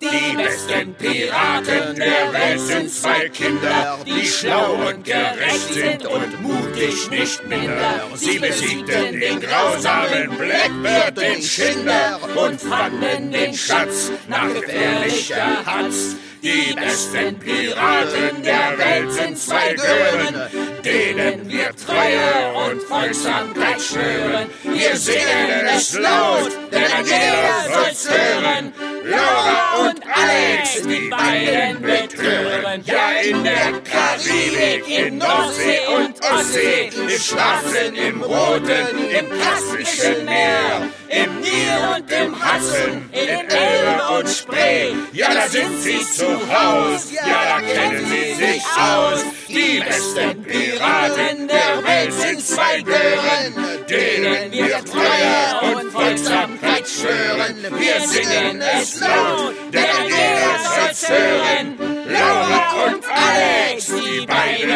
Die besten Piraten der Welt sind zwei Kinder, die schlau und gerecht sind und mutig nicht minder. Sie besiegten den grausamen Blackbeard, den Schinder, und fanden den Schatz nach gefährlicher Hatz. Die besten Piraten der Welt sind zwei Gören, denen wir Treue und Folgsamkeit schwören. Wir singen es laut, denn ein jeder soll's hören. Laura und Alex, die beiden betören. Ja, in der Karibik, in Nordsee und Ostsee, im Schwarzen, im Roten, im Kaspischen Meer, im Nil und im Hudson, in Elbe und Spree. Ja, da sind sie zu Haus, ja, da kennen sie sich aus. Die besten Piraten der Welt sind zwei Gören, denen wir Treue und Folgsamkeit schwören. Wir singen es laut, denn jeder soll's hören. Laura und Alex, die beiden